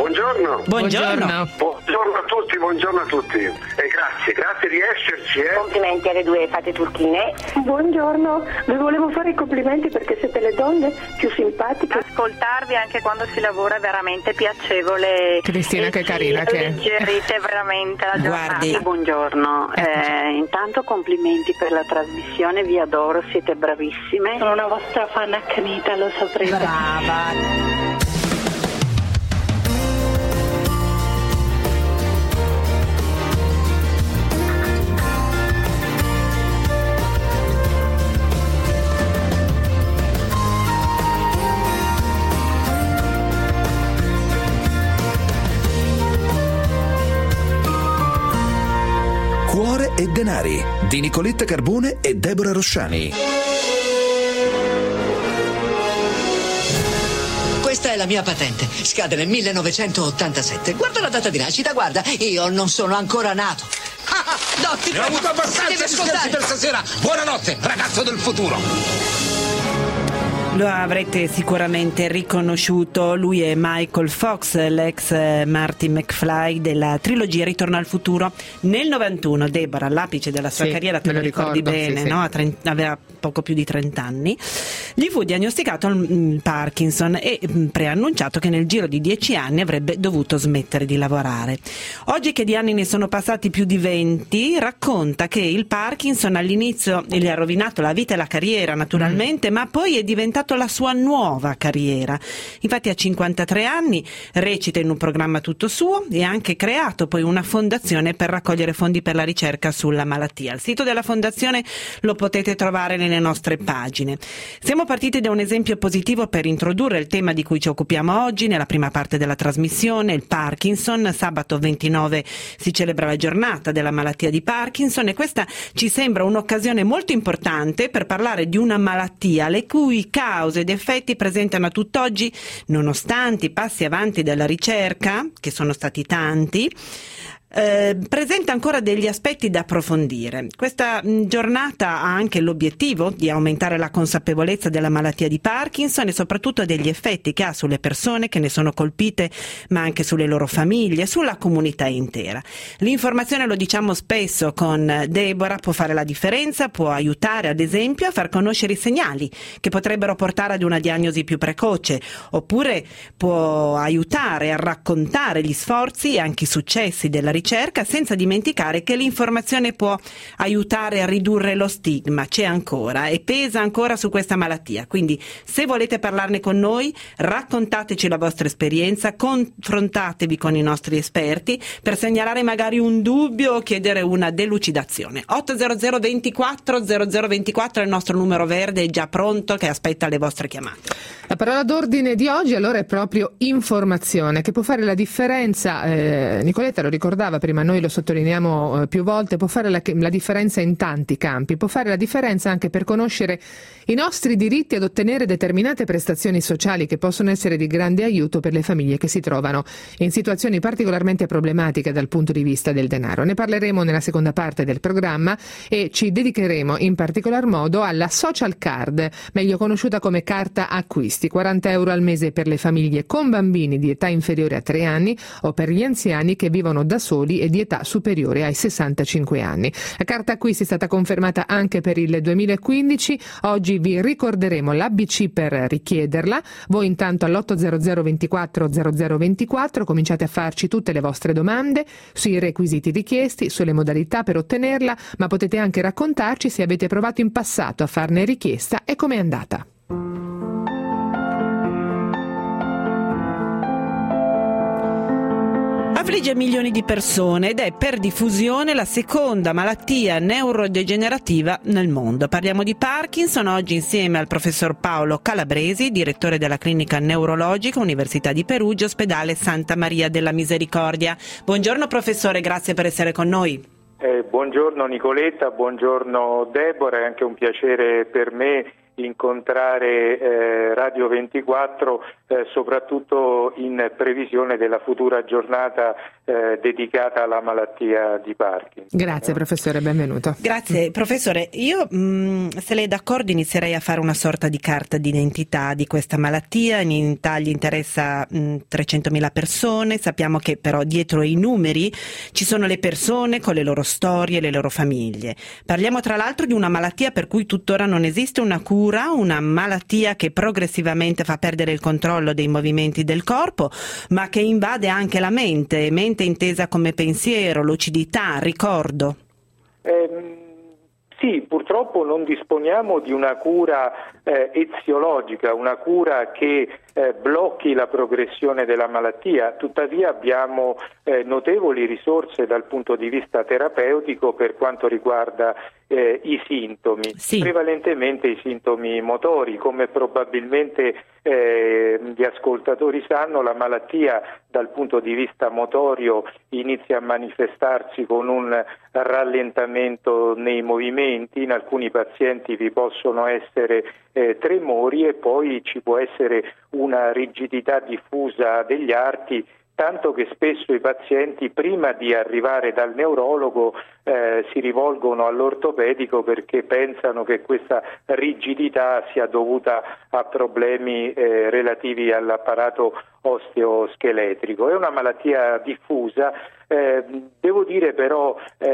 Buongiorno. Buongiorno. Buongiorno a tutti e grazie di esserci. Complimenti alle due fate turchine. Buongiorno, vi volevo fare i complimenti perché siete le donne più simpatiche. Ascoltarvi anche quando si lavora è veramente piacevole. Cristina, che carina che è. Alleggerite veramente la giornata. Guardi. Buongiorno, intanto complimenti per la trasmissione, vi adoro, siete bravissime. Sono una vostra fan accanita, lo saprete. Brava. Cuore e denari di Nicoletta Carbone e Deborah Rosciani. Questa è la mia patente, scade nel 1987. Guarda la data di nascita, guarda, io non sono ancora nato. No, ti Ne ho avuto abbastanza di scherzi per stasera. Buonanotte, ragazzo del futuro. Lo avrete sicuramente riconosciuto, lui è Michael Fox, l'ex Marty McFly della trilogia Ritorno al futuro. Nel 91, Deborah, all'apice della sua carriera, te lo ricordi bene, sì. no? Aveva poco più di 30 anni, gli fu diagnosticato il Parkinson e preannunciato che nel giro di 10 anni avrebbe dovuto smettere di lavorare. Oggi che di anni ne sono passati più di 20, racconta che il Parkinson all'inizio gli ha rovinato la vita e la carriera naturalmente, ma poi è diventato la sua nuova carriera. Infatti a 53 anni recita in un programma tutto suo e ha anche creato poi una fondazione per raccogliere fondi per la ricerca sulla malattia. Il sito della fondazione lo potete trovare nelle nostre pagine. Siamo partiti da un esempio positivo per introdurre il tema di cui ci occupiamo oggi nella prima parte della trasmissione, il Parkinson. Sabato 29 si celebra la giornata della malattia di Parkinson e questa ci sembra un'occasione molto importante per parlare di una malattia le cui cause ed effetti presentano a tutt'oggi, nonostante i passi avanti della ricerca, che sono stati tanti, presenta ancora degli aspetti da approfondire. Questa giornata ha anche l'obiettivo di aumentare la consapevolezza della malattia di Parkinson e soprattutto degli effetti che ha sulle persone che ne sono colpite, ma anche sulle loro famiglie, sulla comunità intera. L'informazione, lo diciamo spesso con Deborah, può fare la differenza, può aiutare ad esempio a far conoscere i segnali che potrebbero portare ad una diagnosi più precoce, oppure può aiutare a raccontare gli sforzi e anche i successi della ricerca, senza dimenticare che l'informazione può aiutare a ridurre lo stigma, c'è ancora e pesa ancora su questa malattia. Quindi se volete parlarne con noi, raccontateci la vostra esperienza, confrontatevi con i nostri esperti per segnalare magari un dubbio o chiedere una delucidazione. 800 24 0024 è il nostro numero verde, è già pronto che aspetta le vostre chiamate. La parola d'ordine di oggi allora è proprio informazione, che può fare la differenza. Nicoletta lo ricordava prima, noi lo sottolineiamo più volte, può fare la differenza in tanti campi, può fare la differenza anche per conoscere i nostri diritti ad ottenere determinate prestazioni sociali che possono essere di grande aiuto per le famiglie che si trovano in situazioni particolarmente problematiche dal punto di vista del denaro. Ne parleremo nella seconda parte del programma e ci dedicheremo in particolar modo alla social card, meglio conosciuta come carta acquisti, 40 euro al mese per le famiglie con bambini di età inferiore a 3 anni o per gli anziani che vivono da soli e di età superiore ai 65 anni. La carta acquisti è stata confermata anche per il 2015. Oggi vi ricorderemo l'ABC per richiederla. Voi intanto all'800 24 0024 cominciate a farci tutte le vostre domande sui requisiti richiesti, sulle modalità per ottenerla, ma potete anche raccontarci se avete provato in passato a farne richiesta e com'è andata. Affligge milioni di persone ed è per diffusione la seconda malattia neurodegenerativa nel mondo. Parliamo di Parkinson oggi insieme al professor Paolo Calabresi, direttore della clinica neurologica Università di Perugia, ospedale Santa Maria della Misericordia. Buongiorno professore, grazie per essere con noi. Buongiorno Nicoletta, buongiorno Deborah, è anche un piacere per me incontrare Radio 24 soprattutto in previsione della futura giornata dedicata alla malattia di Parkinson. Grazie professore, benvenuto. Grazie professore, io se lei è d'accordo inizierei a fare una sorta di carta d'identità di questa malattia. In Italia interessa 300.000 persone, sappiamo che però dietro i numeri ci sono le persone con le loro storie, le loro famiglie. Parliamo tra l'altro di una malattia per cui tuttora non esiste una cura, una malattia che progressivamente fa perdere il controllo dei movimenti del corpo, ma che invade anche la mente intesa come pensiero, lucidità, ricordo. Sì, purtroppo non disponiamo di una cura eziologica, una cura che blocchi la progressione della malattia, tuttavia abbiamo notevoli risorse dal punto di vista terapeutico per quanto riguarda i sintomi, prevalentemente i sintomi motori. Come probabilmente gli ascoltatori sanno, la malattia dal punto di vista motorio inizia a manifestarsi con un rallentamento nei movimenti. In alcuni pazienti vi possono essere tremori e poi ci può essere una rigidità diffusa degli arti, tanto che spesso i pazienti prima di arrivare dal neurologo si rivolgono all'ortopedico perché pensano che questa rigidità sia dovuta a problemi relativi all'apparato osteoscheletrico. È una malattia diffusa, devo dire però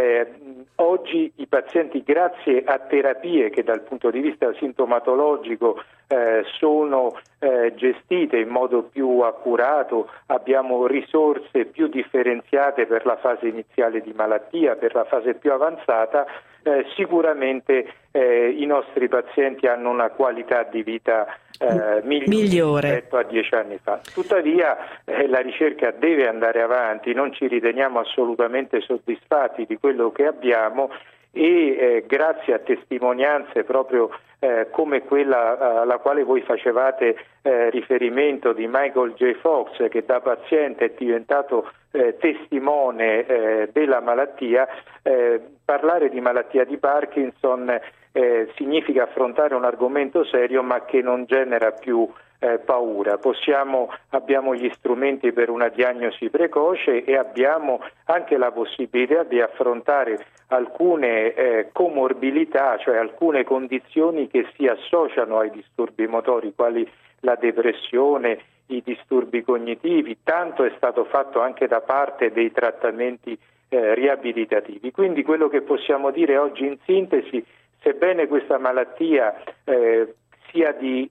oggi i pazienti, grazie a terapie che dal punto di vista sintomatologico sono gestite in modo più accurato, abbiamo risorse più differenziate per la fase iniziale di malattia, per la fase più avanzata, sicuramente i nostri pazienti hanno una qualità di vita migliore rispetto a 10 anni fa. Tuttavia la ricerca deve andare avanti, non ci riteniamo assolutamente soddisfatti di quello che abbiamo e grazie a testimonianze proprio come quella alla quale voi facevate riferimento di Michael J. Fox, che da paziente è diventato testimone della malattia, parlare di malattia di Parkinson significa affrontare un argomento serio ma che non genera più paura. Abbiamo gli strumenti per una diagnosi precoce e abbiamo anche la possibilità di affrontare alcune comorbilità, cioè alcune condizioni che si associano ai disturbi motori, quali la depressione, i disturbi cognitivi. Tanto è stato fatto anche da parte dei trattamenti riabilitativi. Quindi quello che possiamo dire oggi in sintesi, sebbene questa malattia sia di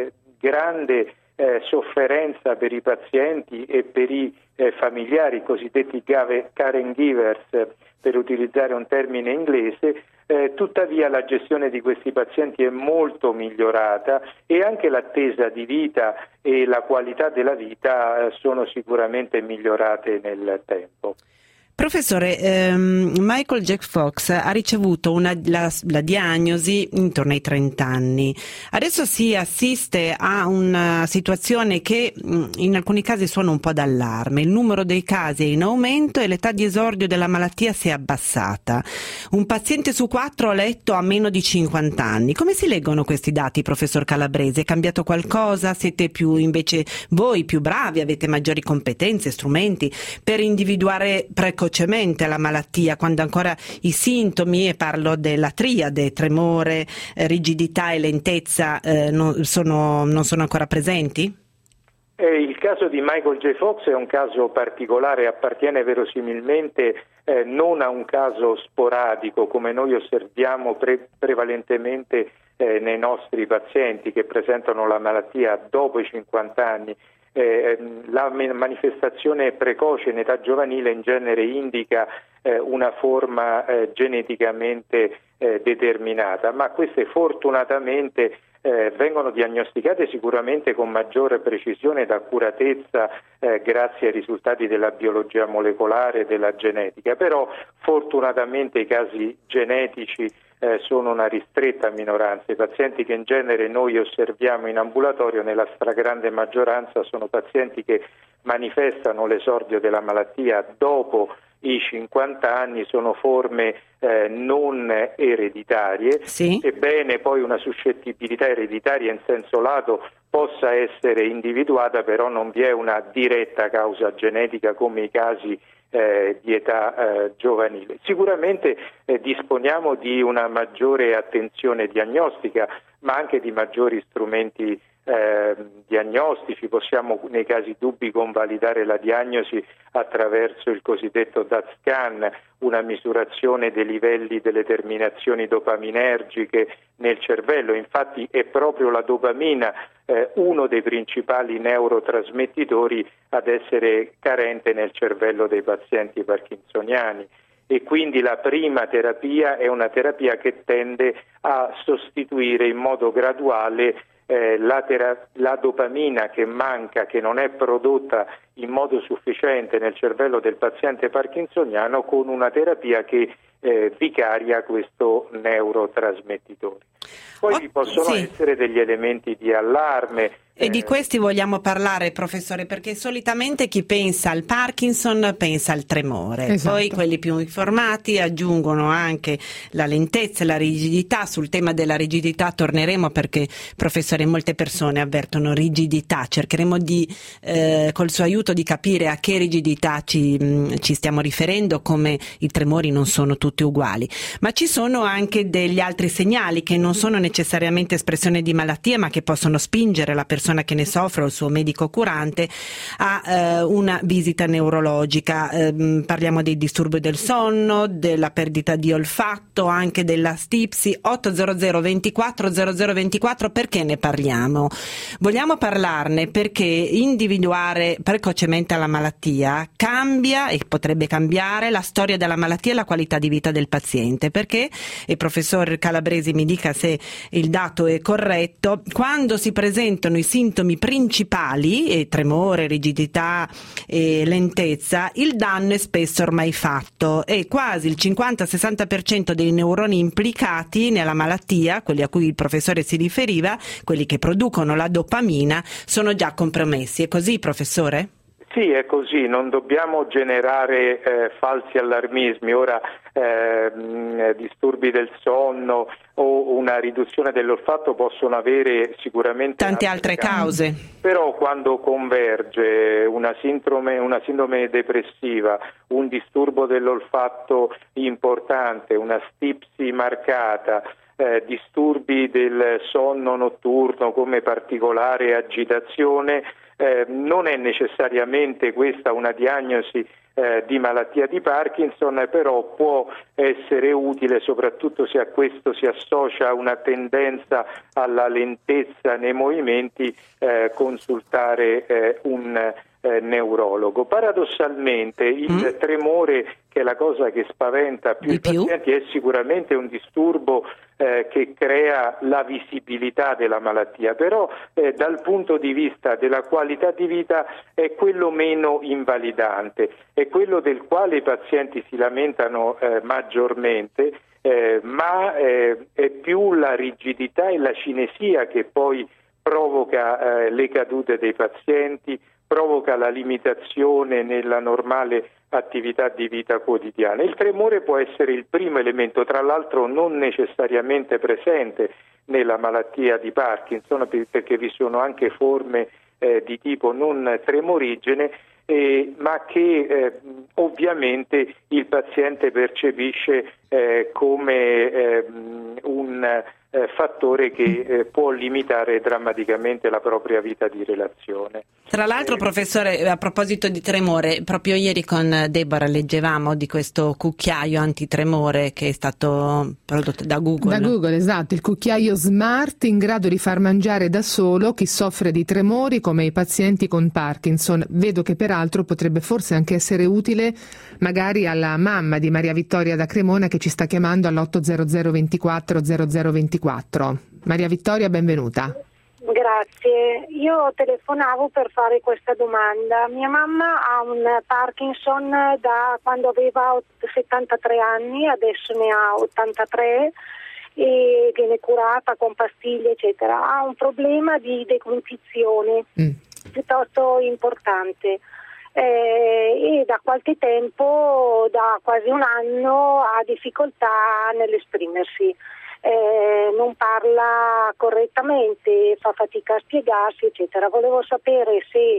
grande sofferenza per i pazienti e per i familiari, cosiddetti caregivers, per utilizzare un termine inglese, tuttavia la gestione di questi pazienti è molto migliorata e anche l'attesa di vita e la qualità della vita sono sicuramente migliorate nel tempo. Professore, Michael J. Fox ha ricevuto la diagnosi intorno ai 30 anni. Adesso si assiste a una situazione che in alcuni casi suona un po' d'allarme. Il numero dei casi è in aumento e l'età di esordio della malattia si è abbassata. Un paziente su 4 ho letto ha meno di 50 anni. Come si leggono questi dati, professor Calabrese? È cambiato qualcosa? Siete invece voi più bravi, avete maggiori competenze, strumenti per individuare precocemente la malattia, quando ancora i sintomi, e parlo della triade, tremore, rigidità e lentezza, non sono ancora presenti? Il caso di Michael J. Fox è un caso particolare, appartiene verosimilmente non a un caso sporadico come noi osserviamo prevalentemente nei nostri pazienti che presentano la malattia dopo i 50 anni. La manifestazione precoce in età giovanile in genere indica una forma geneticamente determinata, ma queste fortunatamente vengono diagnosticate sicuramente con maggiore precisione ed accuratezza grazie ai risultati della biologia molecolare e della genetica, però fortunatamente i casi genetici sono una ristretta minoranza. I pazienti che in genere noi osserviamo in ambulatorio nella stragrande maggioranza sono pazienti che manifestano l'esordio della malattia dopo i 50 anni, sono forme non ereditarie, sì. Sebbene poi una suscettibilità ereditaria in senso lato possa essere individuata, però non vi è una diretta causa genetica come i casi di età giovanile. Sicuramente disponiamo di una maggiore attenzione diagnostica, ma anche di maggiori strumenti diagnostici. Possiamo nei casi dubbi convalidare la diagnosi attraverso il cosiddetto DAT scan, una misurazione dei livelli delle terminazioni dopaminergiche nel cervello. Infatti è proprio la dopamina uno dei principali neurotrasmettitori ad essere carente nel cervello dei pazienti parkinsoniani, e quindi la prima terapia è una terapia che tende a sostituire in modo graduale la dopamina che manca, che non è prodotta in modo sufficiente nel cervello del paziente parkinsoniano, con una terapia che vicaria questo neurotrasmettitore. Poi vi possono essere degli elementi di allarme. E di questi vogliamo parlare, professore, perché solitamente chi pensa al Parkinson pensa al tremore. Esatto. Poi quelli più informati aggiungono anche la lentezza e la rigidità. Sul tema della rigidità torneremo, perché, professore, molte persone avvertono rigidità. Cercheremo di, col suo aiuto, di capire a che rigidità ci stiamo riferendo, come i tremori non sono tutti uguali. Ma ci sono anche degli altri segnali che non sono necessariamente espressione di malattia, ma che possono spingere la persona che ne soffre o il suo medico curante a una visita neurologica. Parliamo dei disturbi del sonno, della perdita di olfatto, anche della stipsi. 800 24 0024, perché ne parliamo? Vogliamo parlarne perché individuare precocemente la malattia cambia e potrebbe cambiare la storia della malattia e la qualità di vita del paziente, perché, e il professor Calabresi mi dica se il dato è corretto, quando si presentano i sintomi principali, tremore, rigidità e lentezza, il danno è spesso ormai fatto e quasi il 50-60% dei neuroni implicati nella malattia, quelli a cui il professore si riferiva, quelli che producono la dopamina, sono già compromessi. È così, professore? Sì, è così, non dobbiamo generare falsi allarmismi. Ora disturbi del sonno o una riduzione dell'olfatto possono avere sicuramente tante altre cause. Però quando converge una sindrome depressiva, un disturbo dell'olfatto importante, una stipsi marcata, disturbi del sonno notturno come particolare agitazione, non è necessariamente questa una diagnosi di malattia di Parkinson, però può essere utile, soprattutto se a questo si associa una tendenza alla lentezza nei movimenti, consultare un neurologo. Paradossalmente il tremore, che è la cosa che spaventa più i pazienti, è sicuramente un disturbo che crea la visibilità della malattia, però dal punto di vista della qualità di vita è quello meno invalidante, è quello del quale i pazienti si lamentano maggiormente, ma è più la rigidità e la cinesia che poi provoca le cadute dei pazienti, provoca la limitazione nella normale attività di vita quotidiana. Il tremore può essere il primo elemento, tra l'altro non necessariamente presente nella malattia di Parkinson, perché vi sono anche forme di tipo non tremorigene, ma che ovviamente il paziente percepisce come un fattore che può limitare drammaticamente la propria vita di relazione. Tra l'altro, professore, a proposito di tremore, proprio ieri con Deborah leggevamo di questo cucchiaio antitremore che è stato prodotto da Google. Da Google, esatto, il cucchiaio smart in grado di far mangiare da solo chi soffre di tremori come i pazienti con Parkinson. Vedo che peraltro potrebbe forse anche essere utile magari alla mamma di Maria Vittoria da Cremona, che ci sta chiamando all'800 24 0024. Maria Vittoria, benvenuta. Grazie, io telefonavo per fare questa domanda. Mia mamma ha un Parkinson da quando aveva 73 anni, adesso ne ha 83 e viene curata con pastiglie eccetera. Ha un problema di deglutizione piuttosto importante e da qualche tempo, da quasi un anno, ha difficoltà nell'esprimersi. non parla correttamente, fa fatica a spiegarsi, eccetera. Volevo sapere se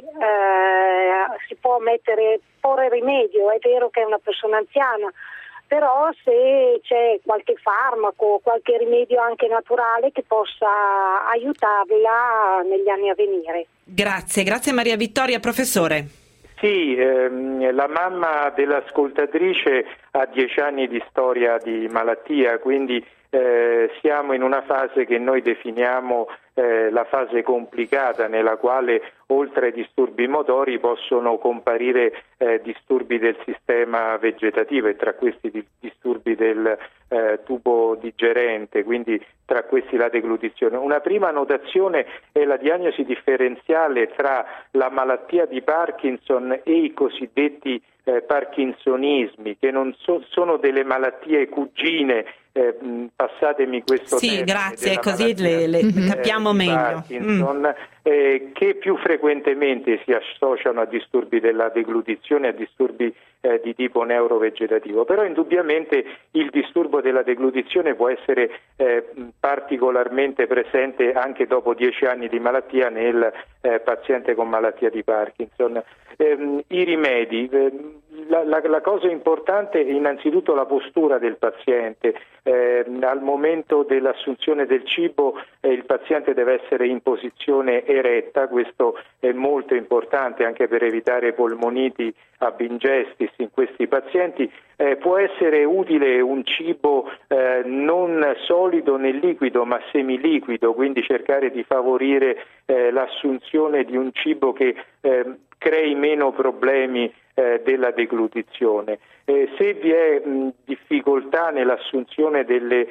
si può porre rimedio. È vero che è una persona anziana, però se c'è qualche farmaco, qualche rimedio anche naturale che possa aiutarla negli anni a venire. Grazie Maria Vittoria. Professore. Sì, la mamma dell'ascoltatrice ha 10 anni di storia di malattia, quindi siamo in una fase che noi definiamo la fase complicata, nella quale oltre ai disturbi motori possono comparire disturbi del sistema vegetativo, e tra questi disturbi del tubo digerente, quindi tra questi la deglutizione. Una prima notazione è la diagnosi differenziale tra la malattia di Parkinson e i cosiddetti parkinsonismi, che non sono delle malattie cugine, passatemi questo termine. Sì, grazie, così le capiamo meglio. Parkinson, che più frequentemente si associano a disturbi della deglutizione, a disturbi di tipo neurovegetativo, però indubbiamente il disturbo della deglutizione può essere particolarmente presente anche dopo 10 anni di malattia nel paziente con malattia di Parkinson. I rimedi, la cosa importante è innanzitutto la postura del paziente. Al momento dell'assunzione del cibo il paziente deve essere in posizione eretta, questo è molto importante anche per evitare polmoniti ab ingestis in questi pazienti. Può essere utile un cibo non solido né liquido ma semiliquido, quindi cercare di favorire l'assunzione di un cibo che crei meno problemi della deglutizione. Se vi è difficoltà nell'assunzione delle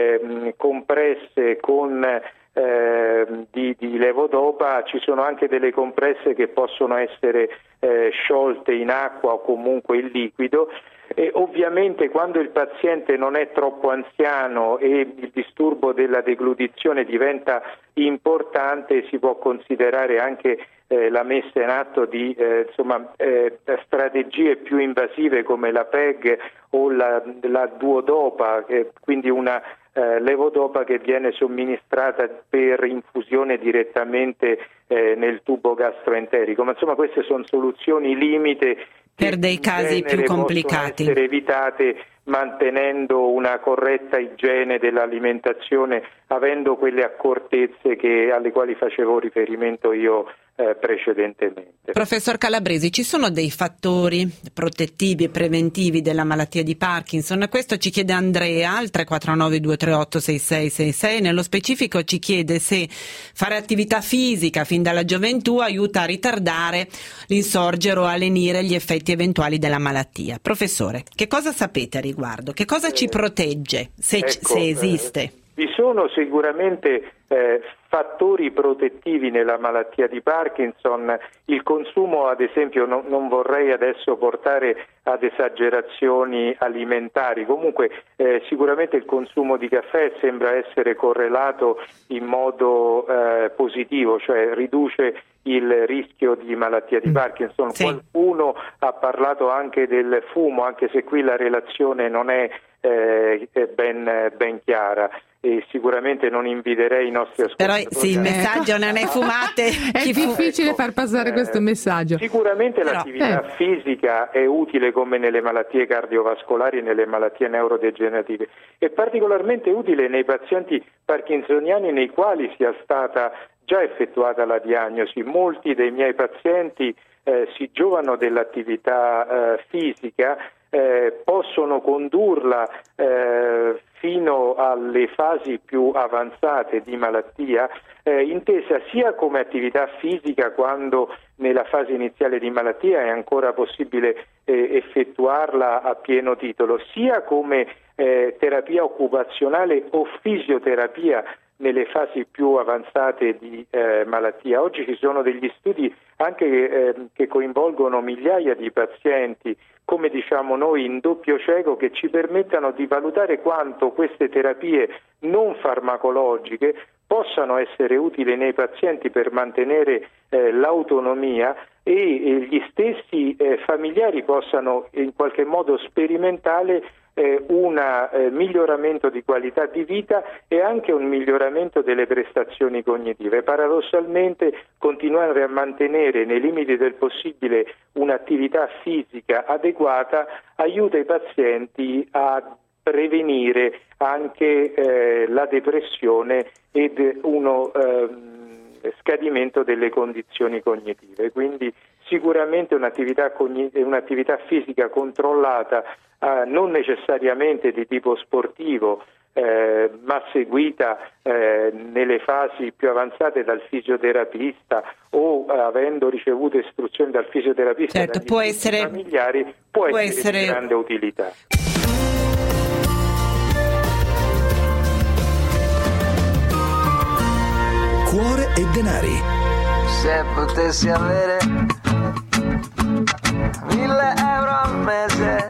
compresse con di levodopa, ci sono anche delle compresse che possono essere sciolte in acqua o comunque in liquido. E ovviamente quando il paziente non è troppo anziano e il disturbo della deglutizione diventa importante, si può considerare anche la messa in atto di strategie più invasive come la PEG o la duodopa, quindi una levodopa che viene somministrata per infusione direttamente nel tubo gastroenterico. Ma insomma queste sono soluzioni limite per dei casi più complicati. Possono essere evitate mantenendo una corretta igiene dell'alimentazione, avendo quelle accortezze alle quali facevo riferimento io precedentemente. Professor Calabresi, ci sono dei fattori protettivi e preventivi della malattia di Parkinson? Questo ci chiede Andrea al 349 238 6666. Nello specifico ci chiede se fare attività fisica fin dalla gioventù aiuta a ritardare l'insorgere o a lenire gli effetti eventuali della malattia. Professore, che cosa sapete a riguardo? Che cosa ci protegge, se esiste? Vi sono sicuramente fattori protettivi nella malattia di Parkinson. Il consumo, ad esempio, non vorrei adesso portare ad esagerazioni alimentari, comunque sicuramente il consumo di caffè sembra essere correlato in modo positivo, cioè riduce il rischio di malattia di Parkinson. Sì. Qualcuno ha parlato anche del fumo, anche se qui la relazione non è ben chiara. E sicuramente non inviterei i nostri ascoltatori. Però sì, il messaggio non è fumate. È difficile far passare questo messaggio. Sicuramente l'attività fisica è utile come nelle malattie cardiovascolari e nelle malattie neurodegenerative. È particolarmente utile nei pazienti parkinsoniani nei quali sia stata già effettuata la diagnosi. Molti dei miei pazienti si giovano dell'attività fisica, possono condurla fino alle fasi più avanzate di malattia, intesa sia come attività fisica quando nella fase iniziale di malattia è ancora possibile effettuarla a pieno titolo, sia come terapia occupazionale o fisioterapia nelle fasi più avanzate di malattia. Oggi ci sono degli studi anche che coinvolgono migliaia di pazienti, come diciamo noi, in doppio cieco, che ci permettano di valutare quanto queste terapie non farmacologiche possano essere utili nei pazienti per mantenere l'autonomia e gli stessi familiari possano in qualche modo sperimentare un miglioramento di qualità di vita e anche un miglioramento delle prestazioni cognitive. Paradossalmente continuare a mantenere nei limiti del possibile un'attività fisica adeguata aiuta i pazienti a prevenire anche la depressione ed uno scadimento delle condizioni cognitive. Quindi sicuramente un'attività fisica controllata, non necessariamente di tipo sportivo, ma seguita nelle fasi più avanzate dal fisioterapista o avendo ricevuto istruzioni dal fisioterapista, certo, dagli familiari, può essere di grande utilità. Cuore e denari. Se potessi avere 1.000 euro al mese,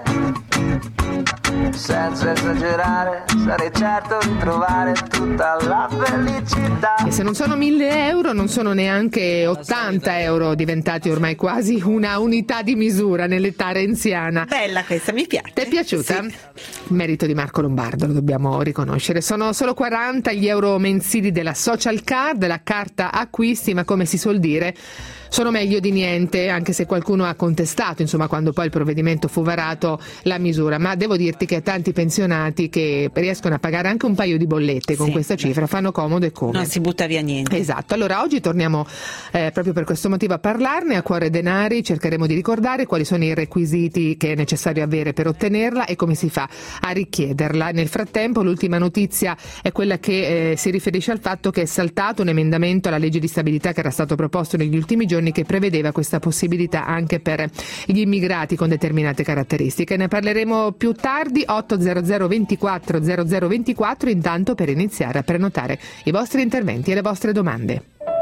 senza esagerare, sarei certo di trovare tutta la felicità. E se non sono 1.000 euro, non sono neanche 80 euro, diventati ormai quasi una unità di misura nell'età renziana. Bella questa, mi piace. Ti è piaciuta? Sì. Merito di Marco Lombardo, lo dobbiamo riconoscere. Sono solo 40 gli euro mensili della social card, la carta acquisti, ma come si suol dire, sono meglio di niente, anche se qualcuno ha contestato, insomma, quando poi il provvedimento fu varato, la misura. Ma devo dirti che a tanti pensionati che riescono a pagare anche un paio di bollette con questa cifra fanno comodo e come. Non si butta via niente. Esatto. Allora oggi torniamo proprio per questo motivo a parlarne. A Cuore Denari cercheremo di ricordare quali sono i requisiti che è necessario avere per ottenerla e come si fa a richiederla. Nel frattempo l'ultima notizia è quella che si riferisce al fatto che è saltato un emendamento alla legge di stabilità che era stato proposto negli ultimi giorni, che prevedeva questa possibilità anche per gli immigrati con determinate caratteristiche. Ne parleremo più tardi. 800 24 0024. Intanto, per iniziare a prenotare i vostri interventi e le vostre domande.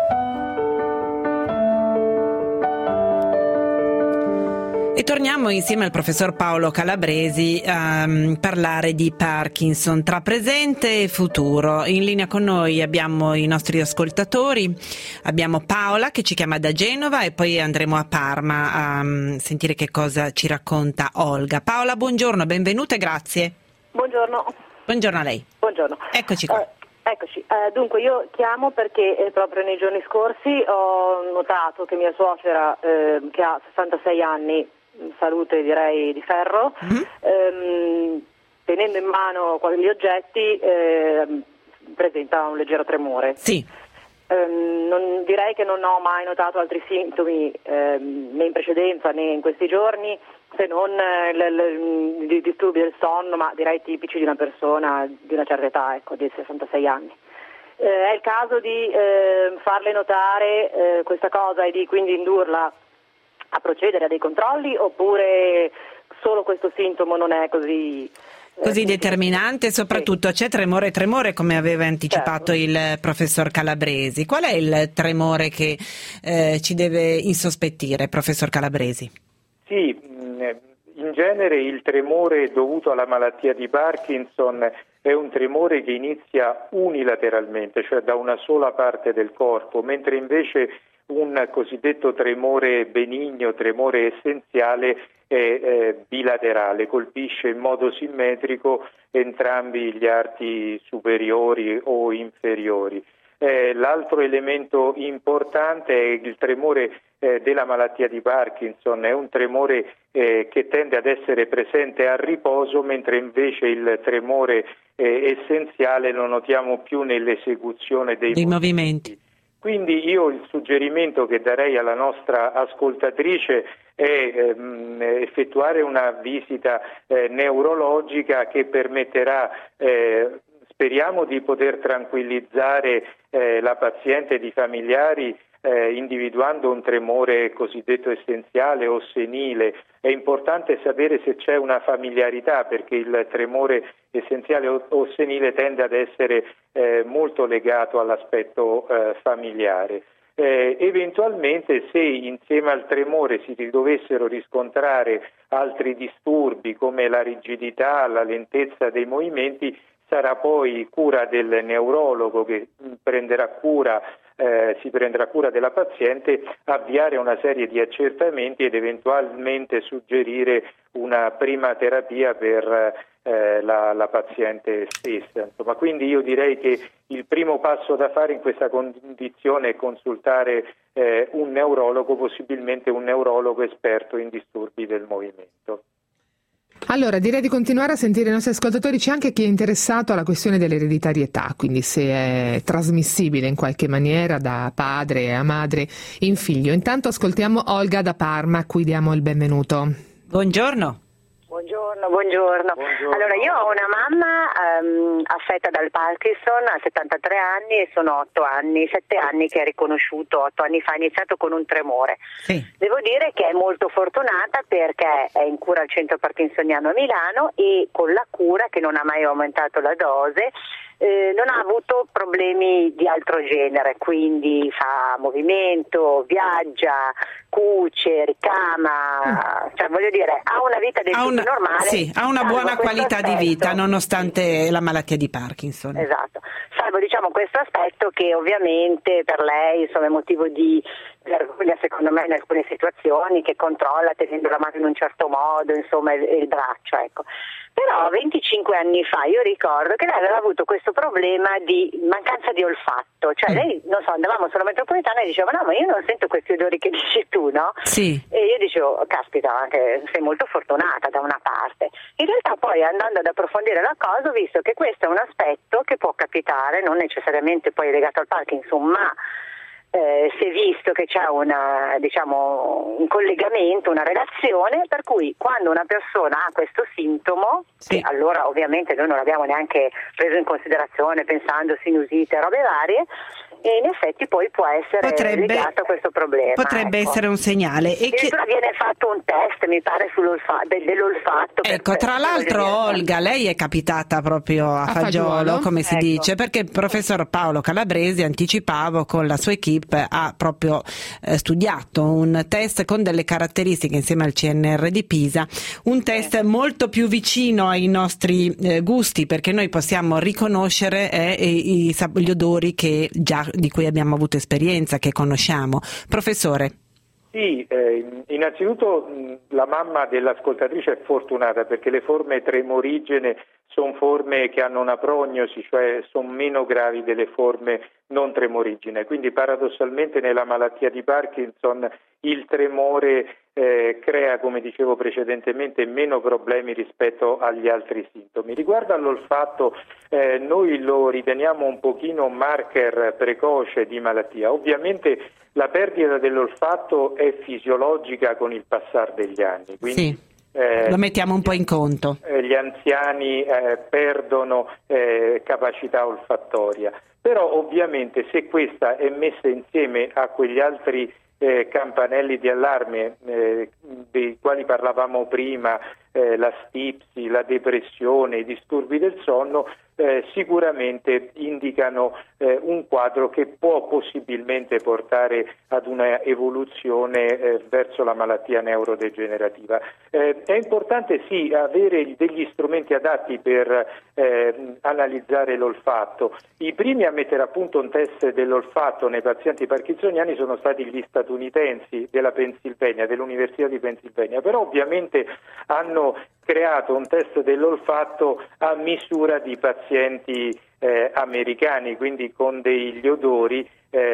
E torniamo insieme al professor Paolo Calabresi a parlare di Parkinson tra presente e futuro. In linea con noi abbiamo i nostri ascoltatori, abbiamo Paola che ci chiama da Genova e poi andremo a Parma a sentire che cosa ci racconta Olga. Paola, buongiorno, benvenuta e grazie. Buongiorno. Buongiorno a lei. Buongiorno. Eccoci qua. Eccoci, dunque io chiamo perché proprio nei giorni scorsi ho notato che mia suocera, che ha 66 anni, salute direi di ferro, tenendo in mano gli oggetti presenta un leggero tremore. Sì. Direi che non ho mai notato altri sintomi né in precedenza né in questi giorni, se non i disturbi del sonno, ma direi tipici di una persona di una certa età, ecco, di 66 anni. È il caso di farle notare questa cosa e di quindi indurla a procedere a dei controlli, oppure solo questo sintomo non è così determinante? Soprattutto c'è tremore come aveva anticipato il professor Calabresi. Qual è il tremore che ci deve insospettire, professor Calabresi? Sì, in genere il tremore dovuto alla malattia di Parkinson è un tremore che inizia unilateralmente, cioè da una sola parte del corpo, mentre invece un cosiddetto tremore benigno, tremore essenziale, è bilaterale, colpisce in modo simmetrico entrambi gli arti superiori o inferiori. L'altro elemento importante è il tremore della malattia di Parkinson, è un tremore che tende ad essere presente a riposo, mentre invece il tremore essenziale lo notiamo più nell'esecuzione dei movimenti. Quindi io il suggerimento che darei alla nostra ascoltatrice è effettuare una visita neurologica che permetterà, speriamo, di poter tranquillizzare la paziente ed i familiari individuando un tremore cosiddetto essenziale o senile. È importante sapere se c'è una familiarità, perché il tremore essenziale o senile tende ad essere molto legato all'aspetto familiare. Eventualmente, se insieme al tremore si dovessero riscontrare altri disturbi come la rigidità, la lentezza dei movimenti, sarà poi cura del neurologo che si prenderà cura della paziente, avviare una serie di accertamenti ed eventualmente suggerire una prima terapia per la paziente stessa. Insomma, quindi io direi che il primo passo da fare in questa condizione è consultare un neurologo, possibilmente un neurologo esperto in disturbi del movimento. Allora, direi di continuare a sentire i nostri ascoltatori. C'è anche chi è interessato alla questione dell'ereditarietà, quindi se è trasmissibile in qualche maniera da padre a madre in figlio. Intanto ascoltiamo Olga da Parma, a cui diamo il benvenuto. Buongiorno. Buongiorno. Allora, io ho una mamma affetta dal Parkinson, ha 73 anni e sono 7 anni che è riconosciuto, 8 anni fa ha iniziato con un tremore. Sì. Devo dire che è molto fortunata perché è in cura al centro parkinsoniano a Milano e con la cura, che non ha mai aumentato la dose, non ha avuto problemi di altro genere, quindi fa movimento, viaggia, cuce, ricama, cioè voglio dire, ha una vita del tutto normale. Sì, ha una buona qualità di vita nonostante la malattia di Parkinson. Esatto, salvo questo aspetto che ovviamente per lei insomma è motivo di vergogna secondo me in alcune situazioni, che controlla tenendo la mano in un certo modo, insomma il braccio, ecco. Però 25 anni fa io ricordo che lei aveva avuto questo problema di mancanza di olfatto, cioè lei, non so, andavamo sulla metropolitana e diceva no, ma io non sento questi odori che dici tu, no? Sì. E io dicevo, caspita, anche sei molto fortunata da una parte. In realtà poi andando ad approfondire la cosa ho visto che questo è un aspetto che può capitare, non necessariamente poi legato al Parkinson, ma si è visto che c'è un collegamento, una relazione, per cui quando una persona ha questo sintomo, sì, allora ovviamente noi non l'abbiamo neanche preso in considerazione pensando sinusite e robe varie, e in effetti poi può essere legato a questo problema. Potrebbe essere un segnale. E viene fatto un test, mi pare, dell'olfatto. Ecco, tra l'altro Olga, lei è capitata proprio a fagiolo, come si dice, perché il professor Paolo Calabresi, anticipavo, con la sua equipe ha proprio studiato un test con delle caratteristiche insieme al CNR di Pisa, un test molto più vicino ai nostri gusti, perché noi possiamo riconoscere gli odori di cui abbiamo avuto esperienza, che conosciamo. Professore. Sì, innanzitutto la mamma dell'ascoltatrice è fortunata perché le forme tremorigene sono forme che hanno una prognosi, cioè sono meno gravi delle forme non tremorigene, quindi paradossalmente nella malattia di Parkinson il tremore crea, come dicevo precedentemente, meno problemi rispetto agli altri sintomi. Riguardo all'olfatto, noi lo riteniamo un pochino un marker precoce di malattia. Ovviamente la perdita dell'olfatto è fisiologica con il passare degli anni, quindi sì. Lo mettiamo un po' in conto. Gli anziani perdono capacità olfattoria, però ovviamente se questa è messa insieme a quegli altri campanelli di allarme dei quali parlavamo prima, la stipsi, la depressione, i disturbi del sonno, sicuramente indicano un quadro che può possibilmente portare ad una evoluzione verso la malattia neurodegenerativa. È importante sì avere degli strumenti adatti per analizzare l'olfatto. I primi a mettere a punto un test dell'olfatto nei pazienti parkinsoniani sono stati gli statunitensi della Pennsylvania, dell'Università di Pennsylvania, però ovviamente hanno creato un test dell'olfatto a misura di pazienti americani, quindi con degli odori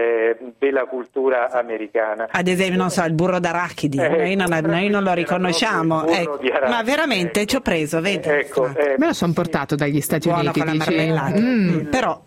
della cultura americana. Ad esempio, non so, il burro d'arachidi, noi non lo riconosciamo, ma veramente ci ho preso, vedi? Me lo sono portato dagli Stati Uniti, con la marmellata. Però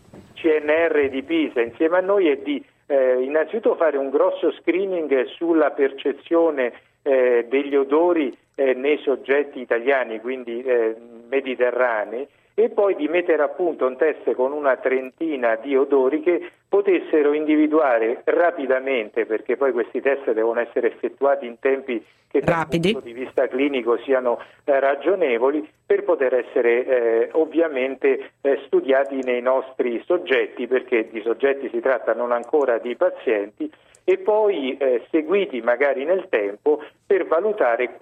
CNR di Pisa insieme a noi è di innanzitutto fare un grosso screening sulla percezione degli odori nei soggetti italiani, quindi mediterranei, e poi di mettere a punto un test con una trentina di odori che potessero individuare rapidamente, perché poi questi test devono essere effettuati in tempi che dal punto di vista clinico siano ragionevoli, per poter essere ovviamente studiati nei nostri soggetti, perché di soggetti si tratta, non ancora di pazienti, e poi seguiti magari nel tempo per valutare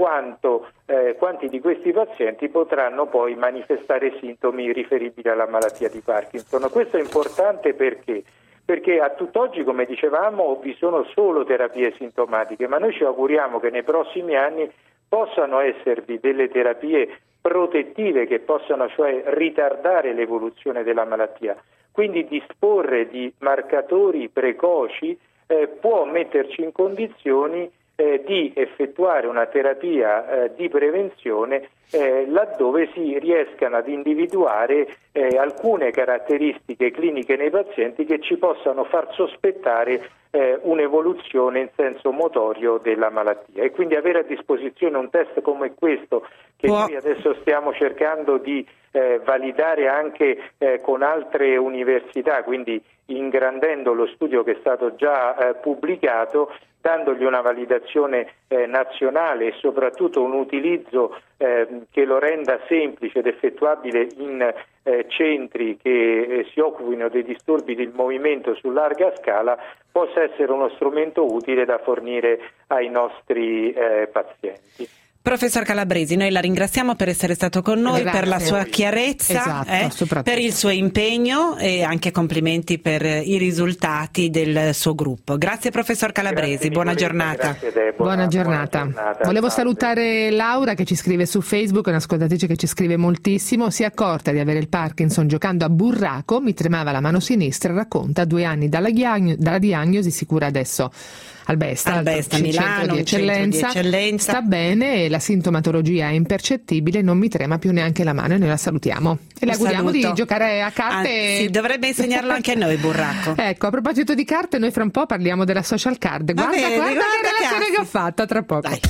quanti di questi pazienti potranno poi manifestare sintomi riferibili alla malattia di Parkinson. Questo è importante perché a tutt'oggi, come dicevamo, vi sono solo terapie sintomatiche, ma noi ci auguriamo che nei prossimi anni possano esservi delle terapie protettive che possano cioè ritardare l'evoluzione della malattia. Quindi disporre di marcatori precoci può metterci in condizioni di effettuare una terapia di prevenzione laddove si riescano ad individuare alcune caratteristiche cliniche nei pazienti che ci possano far sospettare un'evoluzione in senso motorio della malattia, e quindi avere a disposizione un test come questo che noi adesso stiamo cercando di validare anche con altre università, quindi ingrandendo lo studio che è stato già pubblicato, dandogli una validazione nazionale e soprattutto un utilizzo che lo renda semplice ed effettuabile in centri che si occupino dei disturbi del movimento su larga scala, possa essere uno strumento utile da fornire ai nostri pazienti. Professor Calabresi, noi la ringraziamo per essere stato con noi, per la sua chiarezza, per il suo impegno, e anche complimenti per i risultati del suo gruppo. Grazie professor Calabresi, buona giornata. Buona giornata. Volevo salutare Laura che ci scrive su Facebook, un'ascoltatrice che ci scrive moltissimo. Si è accorta di avere il Parkinson giocando a burraco, mi tremava la mano sinistra, racconta, 2 anni dalla diagnosi, si cura adesso al Besta Milano, centro di eccellenza. Sta bene, la sintomatologia è impercettibile, non mi trema più neanche la mano, e noi la salutiamo e le auguriamo di giocare a carte. Sì, dovrebbe insegnarlo anche a noi burraco. Ecco, a proposito di carte, noi fra un po' parliamo della social card. Guarda che relazione che ho fatto, tra poco. Dai.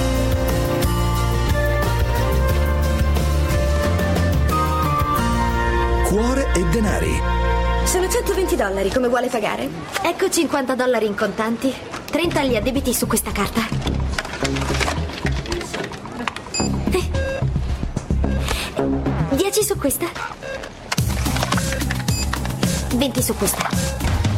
Cuore e denari. Sono $120, come vuole pagare? Ecco $50 in contanti, 30 li addebiti su questa carta. 10 su questa. 20 su questa.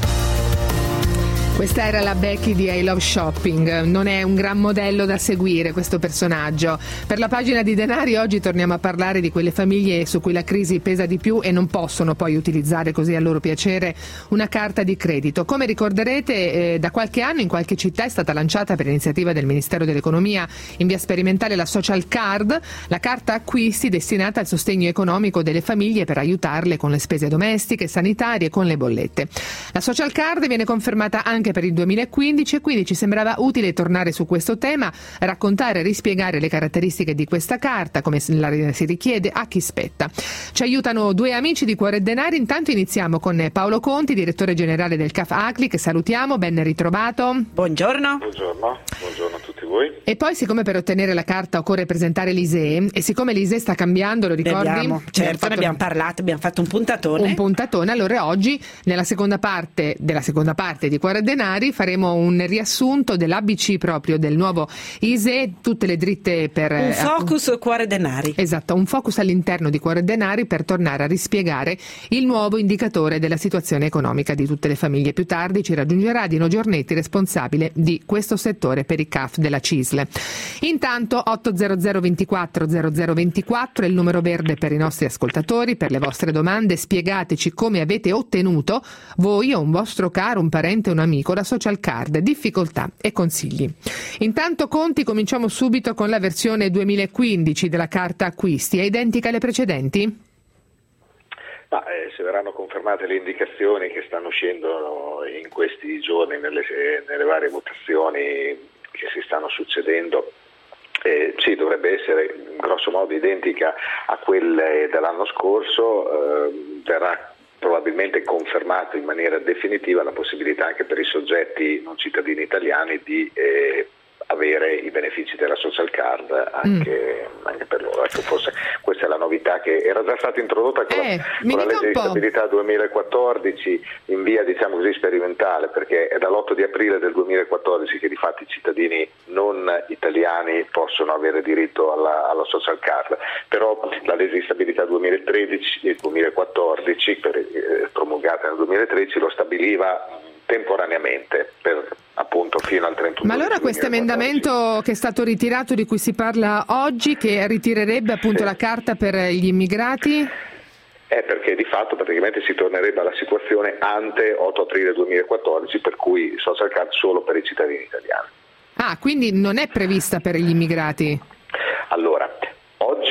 Questa era la Becky di I Love Shopping. Non è un gran modello da seguire questo personaggio. Per la pagina di Denari oggi torniamo a parlare di quelle famiglie su cui la crisi pesa di più e non possono poi utilizzare così a loro piacere una carta di credito. Come ricorderete, da qualche anno in qualche città è stata lanciata, per iniziativa del Ministero dell'Economia, in via sperimentale la Social Card, la carta acquisti destinata al sostegno economico delle famiglie per aiutarle con le spese domestiche, sanitarie e con le bollette. La Social Card viene confermata anche per il 2015 e quindi ci sembrava utile tornare su questo tema, raccontare e rispiegare le caratteristiche di questa carta, come si richiede, a chi spetta. Ci aiutano 2 amici di Cuore e Denari. Intanto iniziamo con Paolo Conti, direttore generale del CAF ACLI, che salutiamo, ben ritrovato. Buongiorno. Buongiorno a tutti voi. E poi, siccome per ottenere la carta occorre presentare l'ISEE, e siccome l'ISEE sta cambiando, lo ricordi? Ne abbiamo parlato, abbiamo fatto un puntatone. Allora oggi, nella seconda parte di Cuore e Denari, faremo un riassunto dell'ABC proprio del nuovo ISEE, tutte le dritte per un focus Cuore Denari. Esatto, un focus all'interno di Cuore Denari per tornare a rispiegare il nuovo indicatore della situazione economica di tutte le famiglie. Più tardi ci raggiungerà Dino Giornetti, responsabile di questo settore per i CAF della CISL. Intanto 800 24 0024 è il numero verde per i nostri ascoltatori, per le vostre domande. Spiegateci come avete ottenuto voi o un vostro caro, un parente, un amico la social card, difficoltà e consigli. Intanto Conti, cominciamo subito con la versione 2015 della carta acquisti. È identica alle precedenti? Se verranno confermate le indicazioni che stanno uscendo in questi giorni nelle varie votazioni che si stanno succedendo, sì, dovrebbe essere grosso modo identica a quelle dell'anno scorso. Verrà probabilmente confermato in maniera definitiva la possibilità anche per i soggetti non cittadini italiani di avere i benefici della social card anche per loro. Ecco, forse questa è la novità che era già stata introdotta con la legge di stabilità 2014 in via, diciamo così, sperimentale, perché è dall'8 di aprile del 2014 che di fatto i cittadini non italiani possono avere diritto alla social card, però la legge di stabilità 2013 e 2014 promulgata nel 2013 lo stabiliva temporaneamente per appunto fino al 31. Ma allora questo emendamento che è stato ritirato, di cui si parla oggi, che ritirerebbe appunto la carta per gli immigrati? Perché di fatto praticamente si tornerebbe alla situazione ante 8 aprile 2014, per cui social card solo per i cittadini italiani. Ah, quindi non è prevista per gli immigrati? Allora, oggi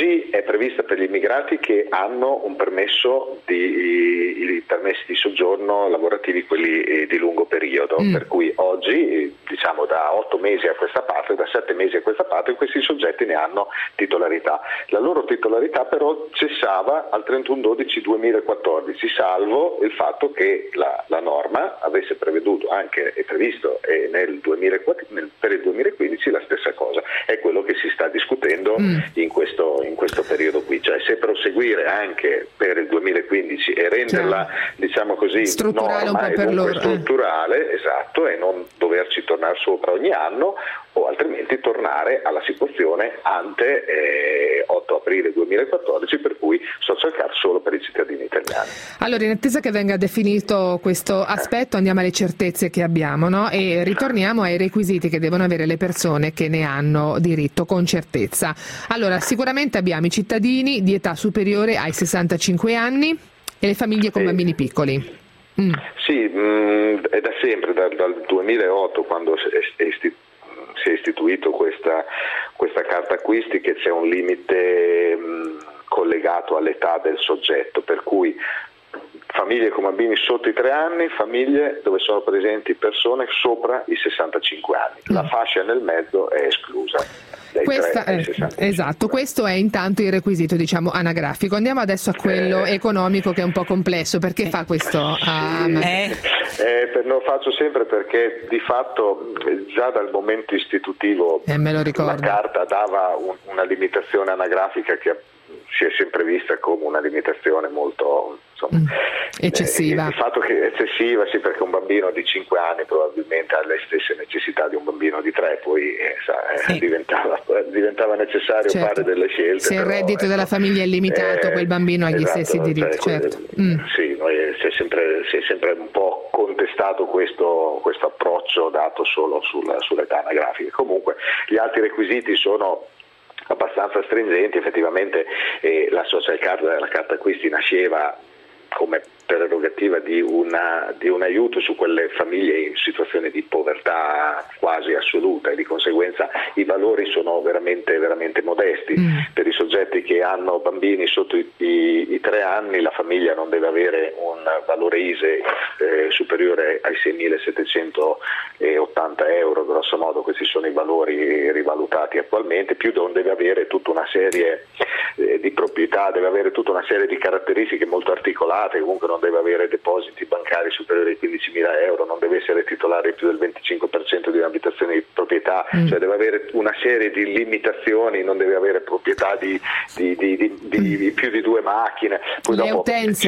oggi è prevista per gli immigrati che hanno un permesso i permessi di soggiorno lavorativi, quelli di lungo periodo, per cui oggi diciamo da 8 mesi a questa parte, da 7 mesi a questa parte, questi soggetti ne hanno titolarità. La loro titolarità però cessava al 31/12/2014, salvo il fatto che la norma avesse preveduto anche e previsto per il 2015 la stessa cosa. È quello che si sta discutendo in questo periodo qui, cioè se proseguire anche per il 2015 e renderla diciamo così strutturale, norma un po' e per dunque loro, strutturale, esatto, e non doverci tornare sopra ogni anno, o altrimenti tornare alla situazione ante 8 aprile 2014, per cui social card solo per i cittadini italiani. Allora, in attesa che venga definito questo aspetto, andiamo alle certezze che abbiamo, no? E ritorniamo ai requisiti che devono avere le persone che ne hanno diritto con certezza. Allora, sicuramente abbiamo i cittadini di età superiore ai 65 anni e le famiglie con bambini piccoli. Sì, è da sempre, dal 2008, quando si è istituito questa carta acquisti, che c'è un limite collegato all'età del soggetto, per cui famiglie con bambini sotto i 3 anni, famiglie dove sono presenti persone sopra i 65 anni. La fascia nel mezzo è esclusa. Esatto, questo è intanto il requisito, diciamo, anagrafico. Andiamo adesso a quello economico, che è un po' complesso. Perché fa questo? Lo faccio sempre perché di fatto già dal momento istitutivo la carta dava una limitazione anagrafica che si è sempre vista come una limitazione molto eccessiva. Il fatto che è eccessiva, sì, perché un bambino di 5 anni probabilmente ha le stesse necessità di un bambino di 3, poi diventava necessario fare delle scelte. Se il reddito della famiglia è limitato, quel bambino ha gli stessi diritti, certo. Sì, si è sempre un po' contestato questo approccio dato solo sull'età anagrafica. Comunque gli altri requisiti sono abbastanza stringenti. Effettivamente la social card, la carta acquisti, nasceva come prerogativa di un aiuto su quelle famiglie in situazione di povertà quasi assoluta, e di conseguenza i valori sono veramente, veramente modesti. Per i soggetti che hanno bambini sotto i 3 anni, la famiglia non deve avere un valore ISEE superiore ai 6.780 euro, grosso modo questi sono i valori rivalutati attualmente, più non deve avere tutta una serie di proprietà, deve avere tutta una serie di caratteristiche molto articolate. Comunque non deve avere depositi bancari superiori ai 15.000 euro, non deve essere titolare più del 25% di un'abitazione di proprietà, cioè deve avere una serie di limitazioni, non deve avere proprietà di più di 2 macchine. Poi le utenze,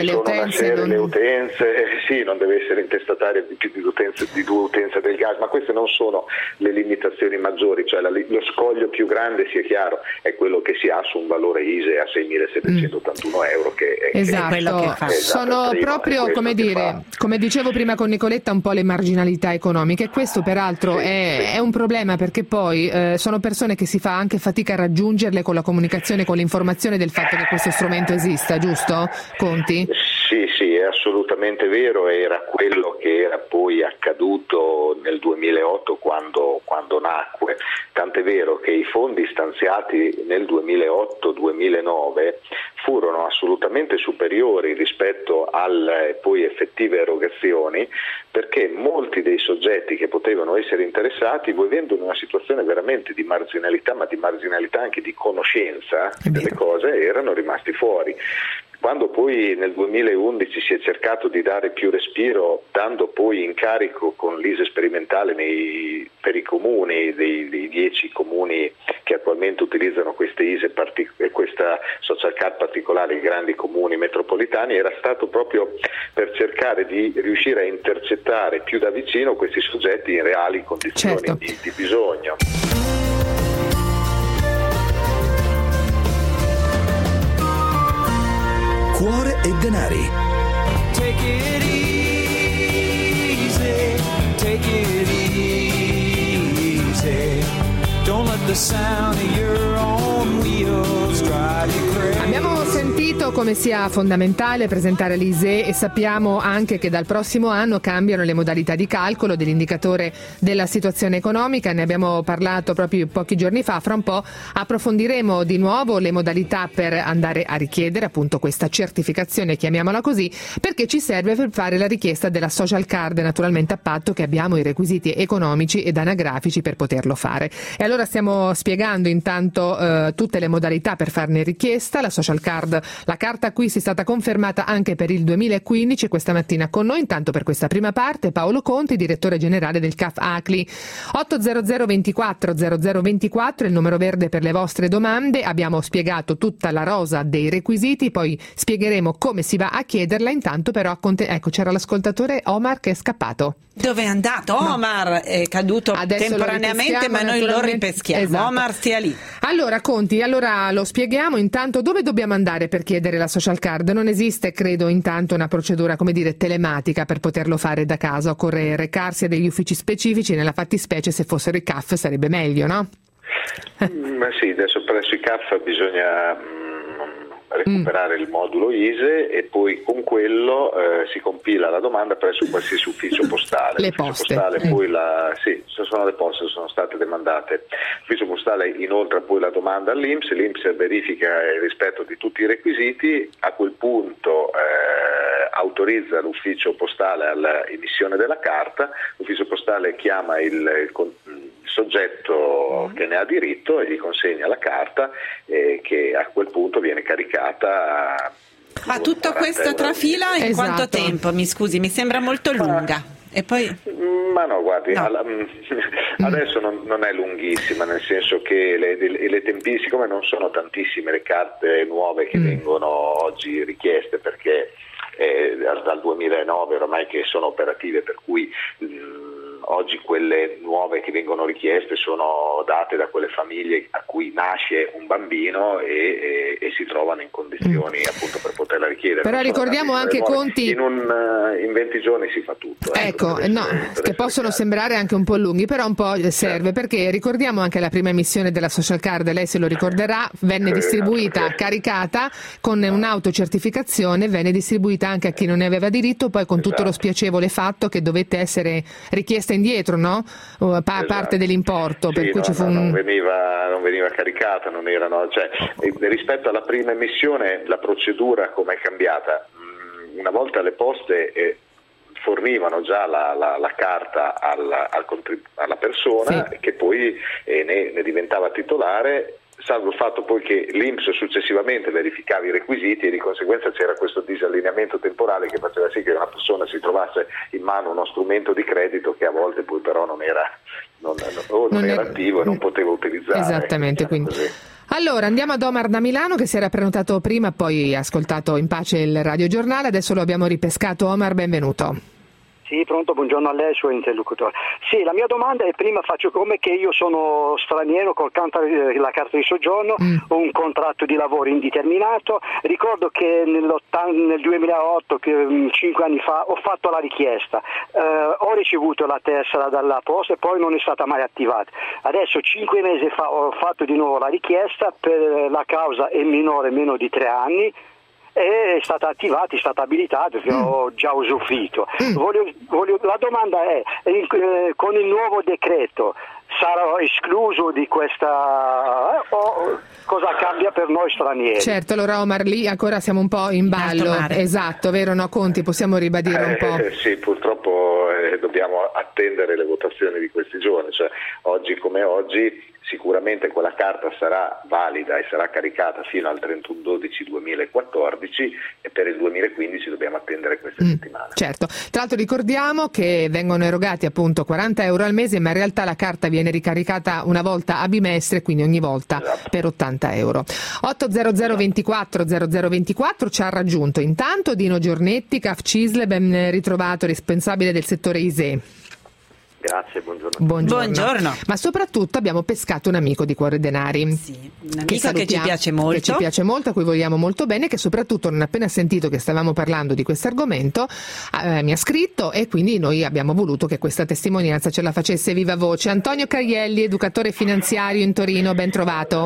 sì, non deve essere intestataria di più di 2 utenze del gas, ma queste non sono le limitazioni maggiori, cioè lo scoglio più grande, sia chiaro, è quello che si ha su un valore ISEE a 6.781 euro, che è quello che fa. Sono proprio, come dicevo prima con Nicoletta, un po' le marginalità economiche. Questo peraltro è un problema, perché poi sono persone che si fa anche fatica a raggiungerle con la comunicazione, con l'informazione del fatto che questo strumento esista, giusto, Conti? Sì, è assolutamente vero. Era quello che era poi accaduto nel 2008 quando nacque, tant'è vero che i fondi stanziati nel 2008-2009 furono assolutamente superiori rispetto alle poi effettive erogazioni, perché molti dei soggetti che potevano essere interessati, vivendo in una situazione veramente di marginalità, ma di marginalità anche di conoscenza delle cose, erano rimasti fuori. Quando poi nel 2011 si è cercato di dare più respiro, dando poi incarico con l'ISE sperimentale per i comuni, dei 10 comuni che attualmente utilizzano queste ISE e questa social card particolare, i grandi comuni metropolitani, era stato proprio per cercare di riuscire a intercettare più da vicino questi soggetti in reali condizioni di bisogno. Cuore e denari. Take it easy, take it easy. Don't let the sound of your own wheels drive you crazy. Abbiamo sentito capito come sia fondamentale presentare l'ISEE e sappiamo anche che dal prossimo anno cambiano le modalità di calcolo dell'indicatore della situazione economica. Ne abbiamo parlato proprio pochi giorni fa. Fra un po' approfondiremo di nuovo le modalità per andare a richiedere appunto questa certificazione, chiamiamola così, perché ci serve per fare la richiesta della social card, naturalmente a patto che abbiamo i requisiti economici ed anagrafici per poterlo fare. E allora stiamo spiegando intanto tutte le modalità per farne richiesta. La social card, la carta acquisti è stata confermata anche per il 2015 e questa mattina con noi intanto per questa prima parte Paolo Conti, direttore generale del CAF ACLI. 800 24 0024 il numero verde per le vostre domande. Abbiamo spiegato tutta la rosa dei requisiti, poi spiegheremo come si va a chiederla. Intanto però ecco, c'era l'ascoltatore Omar che è scappato. Dove è andato? Omar è caduto temporaneamente, ma noi lo ripeschiamo. Esatto. Omar stia lì. Allora Conti, allora lo spieghiamo. Intanto dove dobbiamo andare per chiedere la social card? Non esiste, credo, intanto una procedura, come dire, telematica per poterlo fare da casa. Occorre recarsi a degli uffici specifici, nella fattispecie se fossero i CAF sarebbe meglio, no? Ma sì, adesso presso i CAF bisogna recuperare il modulo ISEE e poi con quello si compila la domanda presso qualsiasi ufficio postale. Le poste. Postale, poi sì, sono le poste, sono state demandate. L'ufficio postale inoltra poi la domanda all'INPS, l'INPS verifica il rispetto di tutti i requisiti, a quel punto autorizza l'ufficio postale all'emissione della carta, l'ufficio postale chiama il soggetto che ne ha diritto e gli consegna la carta che a quel punto viene caricata. Ma tutta questa trafila in quanto tempo? Mi scusi, mi sembra molto lunga. E poi... Ma no, guardi, adesso non è lunghissima, nel senso che le tempistiche, siccome non sono tantissime le carte nuove che vengono oggi richieste, perché dal 2009 ormai che sono operative, per cui oggi quelle nuove che vengono richieste sono date da quelle famiglie a cui nasce un bambino e si trovano in condizioni appunto per poterla richiedere. Però ricordiamo anche Conti in 20 giorni si fa tutto. Ecco, che possono sembrare anche un po' lunghi, però un po' serve, perché ricordiamo anche la prima emissione della social card, lei se lo ricorderà, venne distribuita caricata con un'autocertificazione, venne distribuita anche a chi non ne aveva diritto, poi con tutto lo spiacevole fatto che dovette essere richiesta indietro, no? Parte dell'importo, sì, per cui ci fu non veniva caricata, non erano, cioè, rispetto alla prima emissione la procedura come è cambiata? Una volta le poste fornivano già la carta alla persona, sì, che poi ne diventava titolare, salvo il fatto poi che l'INPS successivamente verificava i requisiti e di conseguenza c'era questo disallineamento temporale che faceva sì che una persona si trovasse in mano uno strumento di credito che a volte poi però non era attivo e non poteva utilizzare. Esattamente, quindi. Così. Allora andiamo ad Omar da Milano che si era prenotato prima, poi ha ascoltato in pace il radiogiornale, adesso lo abbiamo ripescato. Omar, benvenuto. Sì, pronto, buongiorno a lei e al suo interlocutore. Sì, la mia domanda è, prima faccio come che io sono straniero con la carta di soggiorno, ho un contratto di lavoro indeterminato, ricordo che nel 2008, 5 anni fa, ho fatto la richiesta, ho ricevuto la tessera dalla posta e poi non è stata mai attivata. Adesso 5 mesi fa ho fatto di nuovo la richiesta, per la causa è minore, meno di 3 anni, è stata attivata, è stata abilitata, ho già usufruito. La domanda è, con il nuovo decreto sarà escluso di questa cosa cambia per noi stranieri? Certo, allora Omar, lì ancora siamo un po' in ballo. Esatto, vero, no Conti? Possiamo ribadire un po'? Sì, purtroppo dobbiamo attendere le votazioni di questi giorni, cioè oggi come oggi sicuramente quella carta sarà valida e sarà caricata fino al 31/12/2014 e per il 2015 dobbiamo attendere queste settimane. Certo, tra l'altro ricordiamo che vengono erogati appunto 40 euro al mese, ma in realtà la carta viene ricaricata una volta a bimestre, quindi ogni volta per 80 euro. 800 24 0024 ci ha raggiunto intanto Dino Giornetti, CAF CISL, ben ritrovato, responsabile del settore ISEE. Grazie, buongiorno. Buongiorno. Ma soprattutto abbiamo pescato un amico di Cuore Denari. Sì, un amico che ci piace molto. Che ci piace molto, a cui vogliamo molto bene, che soprattutto non appena sentito che stavamo parlando di questo argomento mi ha scritto e quindi noi abbiamo voluto che questa testimonianza ce la facesse viva voce. Antonio Caielli, educatore finanziario in Torino, ben trovato.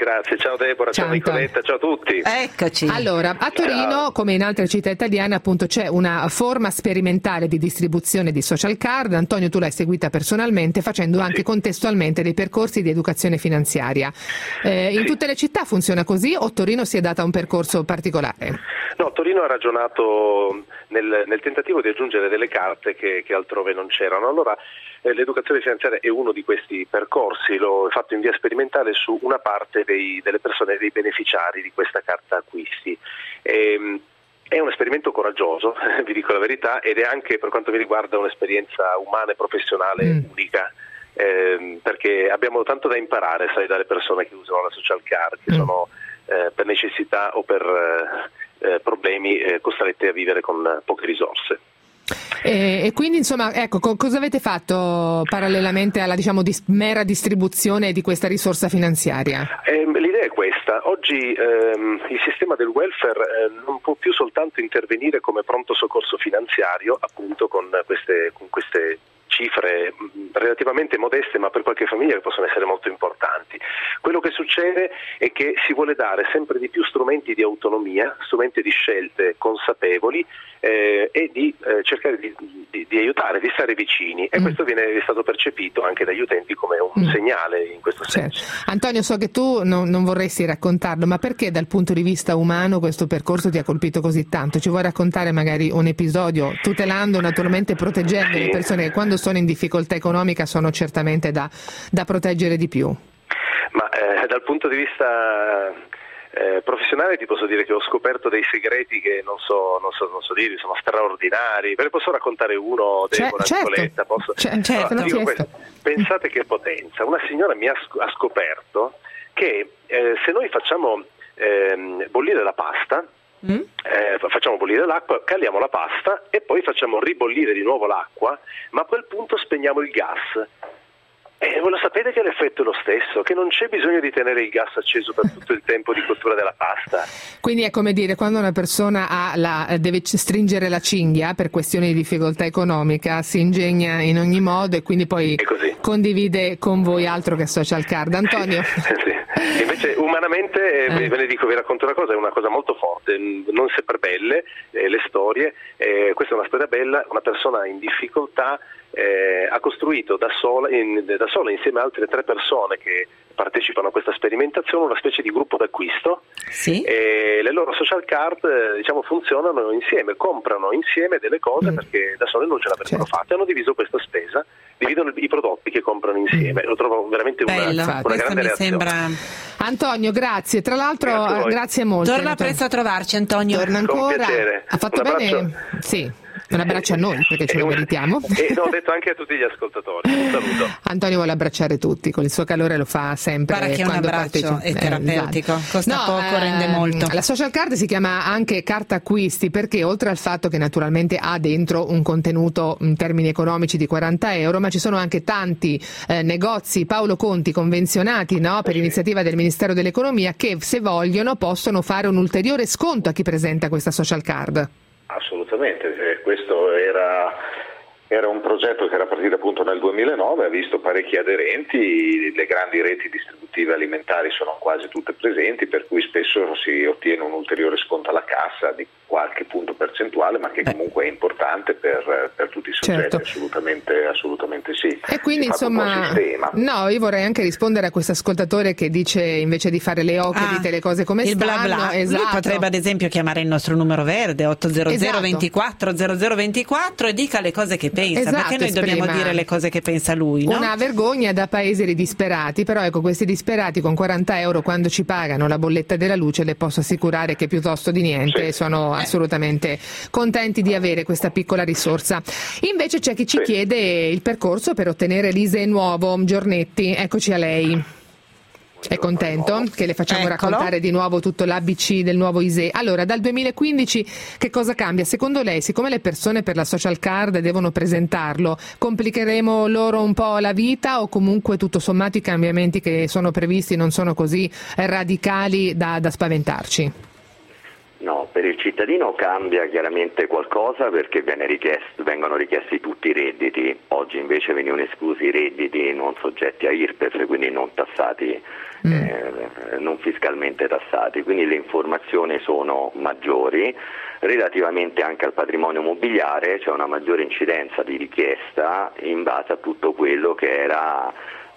Grazie, ciao Deborah, ciao Nicoletta, ciao a tutti. Eccoci. Allora, a Torino, come in altre città italiane, appunto c'è una forma sperimentale di distribuzione di social card. Antonio, tu l'hai seguita personalmente, facendo anche contestualmente dei percorsi di educazione finanziaria. In tutte le città funziona così o Torino si è data un percorso particolare? No, Torino ha ragionato nel tentativo di aggiungere delle carte che altrove non c'erano. Allora, l'educazione finanziaria è uno di questi percorsi, l'ho fatto in via sperimentale su una parte delle persone, dei beneficiari di questa carta acquisti. È un esperimento coraggioso, vi dico la verità, ed è anche, per quanto mi riguarda, un'esperienza umana e professionale unica, perché abbiamo tanto da imparare, sai, dalle persone che usano la social card, che sono per necessità o per problemi costrette a vivere con poche risorse. E quindi insomma, ecco, cosa avete fatto parallelamente alla mera distribuzione di questa risorsa finanziaria? L'idea è questa: oggi il sistema del welfare non può più soltanto intervenire come pronto soccorso finanziario, appunto con queste cifre relativamente modeste, ma per qualche famiglia che possono essere molto importanti. Quello che succede è che si vuole dare sempre di più strumenti di autonomia, strumenti di scelte consapevoli e di cercare di aiutare, di stare vicini, e questo è stato percepito anche dagli utenti come un segnale in questo senso. Antonio, so che tu non vorresti raccontarlo, ma perché dal punto di vista umano questo percorso ti ha colpito così tanto? Ci vuoi raccontare magari un episodio, tutelando, naturalmente proteggendo le persone che quando sono in difficoltà economica sono certamente da proteggere di più? Ma dal punto di vista professionale ti posso dire che ho scoperto dei segreti che non so dirvi, sono straordinari. Ve ne posso raccontare uno, Deborah, Nicoletta? Posso? Dico questo. Pensate che potenza. Una signora mi ha scoperto che se noi facciamo bollire la pasta, facciamo bollire l'acqua, caliamo la pasta e poi facciamo ribollire di nuovo l'acqua, ma a quel punto spegniamo il gas. E voi lo sapete che l'effetto è lo stesso, che non c'è bisogno di tenere il gas acceso per tutto il tempo di cottura della pasta. Quindi è come dire, quando una persona deve stringere la cinghia per questioni di difficoltà economica, si ingegna in ogni modo e quindi poi condivide con voi, altro che social card. Antonio? Sì. Invece umanamente, ve ne dico, vi racconto una cosa, è una cosa molto forte, non sempre belle le storie, questa è una storia bella. Una persona in difficoltà ha costruito da sola insieme a altre 3 persone che partecipano a questa sperimentazione una specie di gruppo d'acquisto. E le loro social card funzionano insieme, comprano insieme delle cose perché da sole non ce l'avrebbero fatta, hanno diviso questa spesa, dividono i prodotti che comprano insieme. Lo trovo veramente una grande reazione. Antonio, grazie. Tra l'altro grazie molto. Torna presto a trovarci, Antonio. Torna ancora. Con piacere. Ha fatto bene. Sì. Un abbraccio a noi, perché ce lo meritiamo. E l'ho detto anche a tutti gli ascoltatori. Un saluto. Antonio vuole abbracciare tutti, con il suo calore lo fa sempre. Guarda che un abbraccio è terapeutico, costa poco, rende molto. La social card si chiama anche carta acquisti perché, oltre al fatto che naturalmente ha dentro un contenuto in termini economici di 40 euro, ma ci sono anche tanti negozi Paolo Conti convenzionati, per iniziativa del Ministero dell'Economia, che se vogliono possono fare un ulteriore sconto a chi presenta questa social card. Assolutamente, questo era un progetto che era partito appunto nel 2009, ha visto parecchi aderenti, le grandi reti distributive alimentari sono quasi tutte presenti, per cui spesso si ottiene un ulteriore sconto alla cassa di qualche punto percentuale, ma che comunque è importante per tutti i soggetti, assolutamente sì. E quindi insomma, io vorrei anche rispondere a questo ascoltatore che dice, invece di fare le ocche, dite le cose come il stanno. Bla bla. Esatto. Lui potrebbe ad esempio chiamare il nostro numero verde 800 24 0024 e dica le cose che pensa, perché noi dobbiamo dire le cose che pensa lui, no? Una vergogna da paese di disperati, però ecco, questi disperati con 40 euro quando ci pagano la bolletta della luce, le posso assicurare che piuttosto di niente sono assolutamente contenti di avere questa piccola risorsa. Invece c'è chi ci chiede il percorso per ottenere l'ISEE nuovo. Giornetti, eccoci a lei. È contento che le facciamo raccontare di nuovo tutto l'ABC del nuovo ISEE? Allora, dal 2015 che cosa cambia? Secondo lei, siccome le persone per la social card devono presentarlo, complicheremo loro un po' la vita o comunque tutto sommato i cambiamenti che sono previsti non sono così radicali da spaventarci? No, per il cittadino cambia chiaramente qualcosa perché vengono richiesti tutti i redditi. Oggi invece venivano esclusi i redditi non soggetti a IRPEF, quindi non tassati non fiscalmente tassati, quindi le informazioni sono maggiori. Relativamente anche al patrimonio immobiliare c'è una maggiore incidenza di richiesta in base a tutto quello che era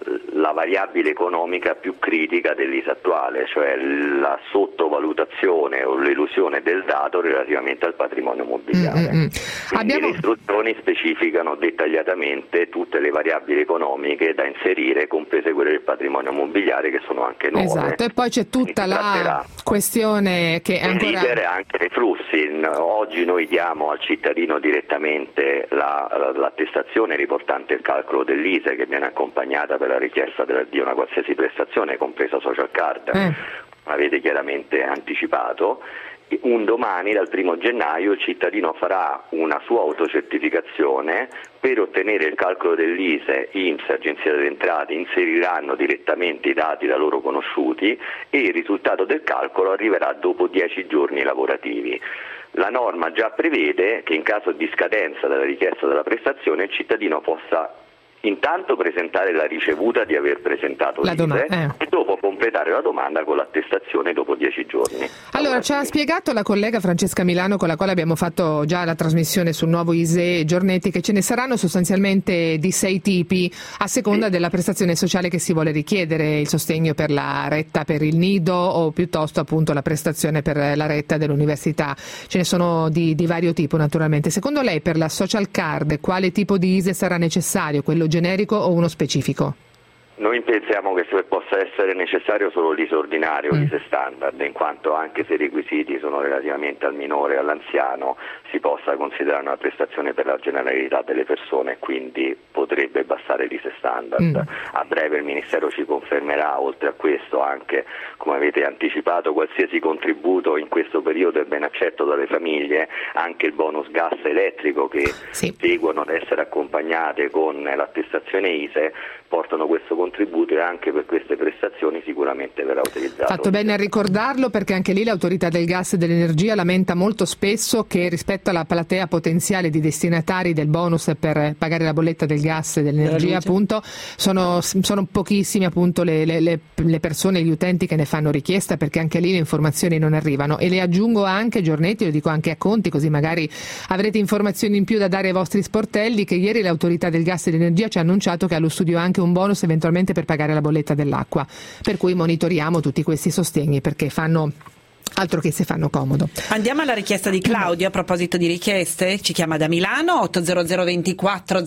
la variabile economica più critica dell'ISE attuale, cioè la sottovalutazione o l'elusione del dato relativamente al patrimonio immobiliare. Quindi le istruzioni specificano dettagliatamente tutte le variabili economiche da inserire, comprese quelle del patrimonio immobiliare, che sono anche nuove. Esatto, e poi c'è tutta la questione che è ancora... anche dei flussi. Oggi noi diamo al cittadino direttamente l'attestazione riportante il calcolo dell'ISE, che viene accompagnata per la richiesta di una qualsiasi prestazione, compresa social card, avete chiaramente anticipato. Un domani, dal 1 gennaio, il cittadino farà una sua autocertificazione. Per ottenere il calcolo dell'ISE, INPS e Agenzia delle Entrate inseriranno direttamente i dati da loro conosciuti e il risultato del calcolo arriverà dopo 10 giorni lavorativi. La norma già prevede che in caso di scadenza della richiesta della prestazione il cittadino possa intanto presentare la ricevuta di aver presentato l'ISE e dopo completare la domanda con l'attestazione dopo 10 giorni. Allora, ci ha spiegato la collega Francesca Milano, con la quale abbiamo fatto già la trasmissione sul nuovo ISE Giornetti, che ce ne saranno sostanzialmente di 6 tipi a seconda della prestazione sociale che si vuole richiedere, il sostegno per la retta per il nido o piuttosto appunto la prestazione per la retta dell'università. Ce ne sono di vario tipo naturalmente. Secondo lei, per la social card, quale tipo di ISE sarà necessario? Quello generico o uno specifico? Noi pensiamo che possa essere necessario solo l'ISE ordinario, l'ISE standard, in quanto anche se i requisiti sono relativamente al minore e all'anziano, si possa considerare una prestazione per la generalità delle persone, quindi potrebbe bastare l'ISE standard. A breve il Ministero ci confermerà, oltre a questo, anche, come avete anticipato, qualsiasi contributo in questo periodo è ben accetto dalle famiglie, anche il bonus gas elettrico che seguono ad essere accompagnate con l'attestazione ISE, portano questo contributo e anche per queste prestazioni sicuramente verrà utilizzato. Fatto bene a ricordarlo, perché anche lì l'autorità del gas e dell'energia lamenta molto spesso che rispetto alla platea potenziale di destinatari del bonus per pagare la bolletta del gas e dell'energia appunto sono pochissimi appunto le persone, gli utenti che ne fanno richiesta, perché anche lì le informazioni non arrivano. E le aggiungo anche, Giornetti, lo dico anche a Conti, così magari avrete informazioni in più da dare ai vostri sportelli, che ieri l'autorità del gas e dell'energia ci ha annunciato che allo studio anche un bonus eventualmente per pagare la bolletta dell'acqua, per cui monitoriamo tutti questi sostegni, perché fanno altro che se fanno comodo. Andiamo alla richiesta di Claudio. A proposito di richieste, ci chiama da Milano, 800 24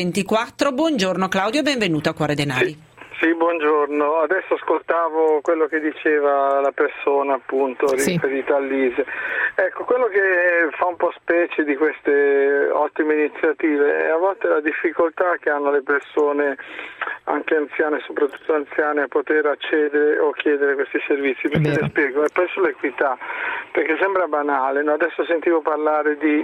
0024. Buongiorno Claudio, benvenuto a Cuore Denari. Sì, buongiorno. Adesso ascoltavo quello che diceva la persona appunto riferita all'ISE. Ecco, quello che fa un po' specie di queste ottime iniziative è a volte la difficoltà che hanno le persone, anche anziane, soprattutto anziane, a poter accedere o chiedere questi servizi. Perché le spiego, e poi sull'equità, perché sembra banale, no? Adesso sentivo parlare di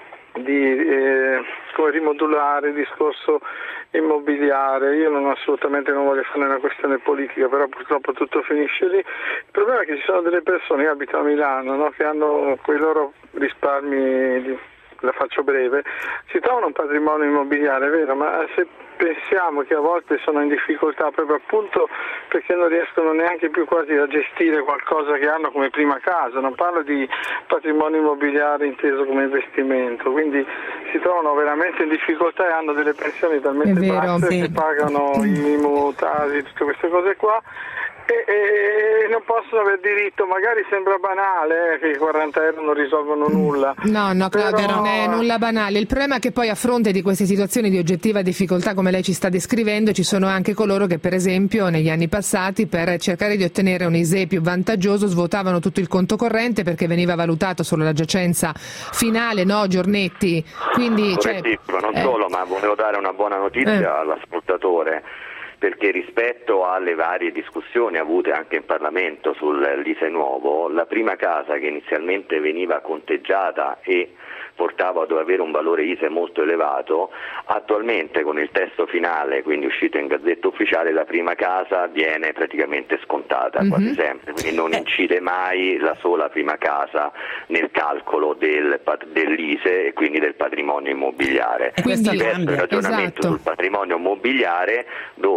come rimodulare il discorso immobiliare. Io assolutamente non voglio fare una questione politica, però purtroppo tutto finisce lì. Il problema è che ci sono delle persone, io abito a Milano, no, che hanno quei loro risparmi, la faccio breve, si trovano un patrimonio immobiliare, è vero, ma se pensiamo che a volte sono in difficoltà proprio appunto perché non riescono neanche più quasi a gestire qualcosa che hanno come prima casa, non parlo di patrimonio immobiliare inteso come investimento, quindi si trovano veramente in difficoltà e hanno delle pensioni talmente basse che pagano i mutasi, tutte queste cose qua. E non possono aver diritto, magari sembra banale che i 40 euro non risolvono nulla. No, Claudio, non è nulla banale. Il problema è che poi a fronte di queste situazioni di oggettiva difficoltà come lei ci sta descrivendo, ci sono anche coloro che per esempio negli anni passati per cercare di ottenere un ISEE più vantaggioso svuotavano tutto il conto corrente perché veniva valutato solo la giacenza finale, no Giornetti? Quindi, non solo, ma volevo dare una buona notizia all'ascoltatore, perché rispetto alle varie discussioni avute anche in Parlamento sull'ISE nuovo, la prima casa che inizialmente veniva conteggiata e portava ad avere un valore ISE molto elevato, attualmente con il testo finale, quindi uscito in Gazzetta Ufficiale, la prima casa viene praticamente scontata quasi sempre, quindi non incide mai la sola prima casa nel calcolo dell'ISE e quindi del patrimonio immobiliare. Quindi il ragionamento sul patrimonio immobiliare, dove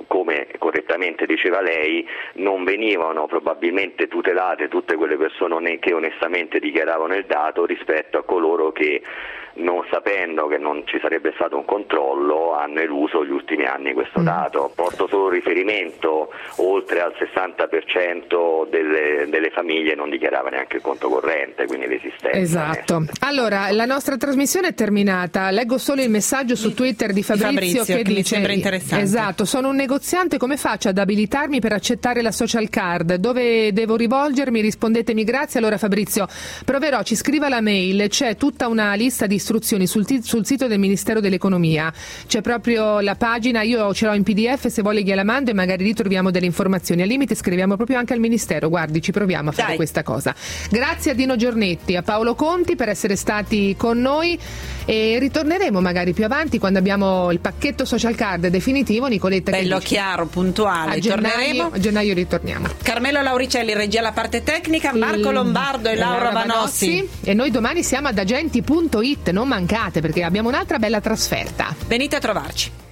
come correttamente diceva lei, non venivano probabilmente tutelate tutte quelle persone che onestamente dichiaravano il dato rispetto a coloro che, non sapendo che non ci sarebbe stato un controllo, hanno eluso gli ultimi anni questo dato. Porto solo riferimento, oltre al 60% delle famiglie non dichiarava neanche il conto corrente, quindi l'esistenza. Esatto. Allora, la nostra trasmissione è terminata. Leggo solo il messaggio su Twitter di Fabrizio che dice: mi sembra interessante. Esatto, sono un negoziante, come faccio ad abilitarmi per accettare la social card? Dove devo rivolgermi? Rispondetemi grazie. Allora Fabrizio, proverò, ci scriva la mail, c'è tutta una lista di istruzioni sul sito del Ministero dell'Economia, c'è proprio la pagina, io ce l'ho in PDF, se vuole gliela mando e magari lì troviamo delle informazioni. Al limite scriviamo proprio anche al Ministero, guardi, ci proviamo a fare questa cosa. Grazie a Dino Giornetti, a Paolo Conti per essere stati con noi, e ritorneremo magari più avanti quando abbiamo il pacchetto social card definitivo. Nicoletta, bello, chiaro, puntuale. A gennaio ritorniamo. Carmelo Lauricelli regia la parte tecnica, Marco Lombardo e Laura Vanossi. E noi domani siamo ad agenti.it, non mancate perché abbiamo un'altra bella trasferta. Venite a trovarci.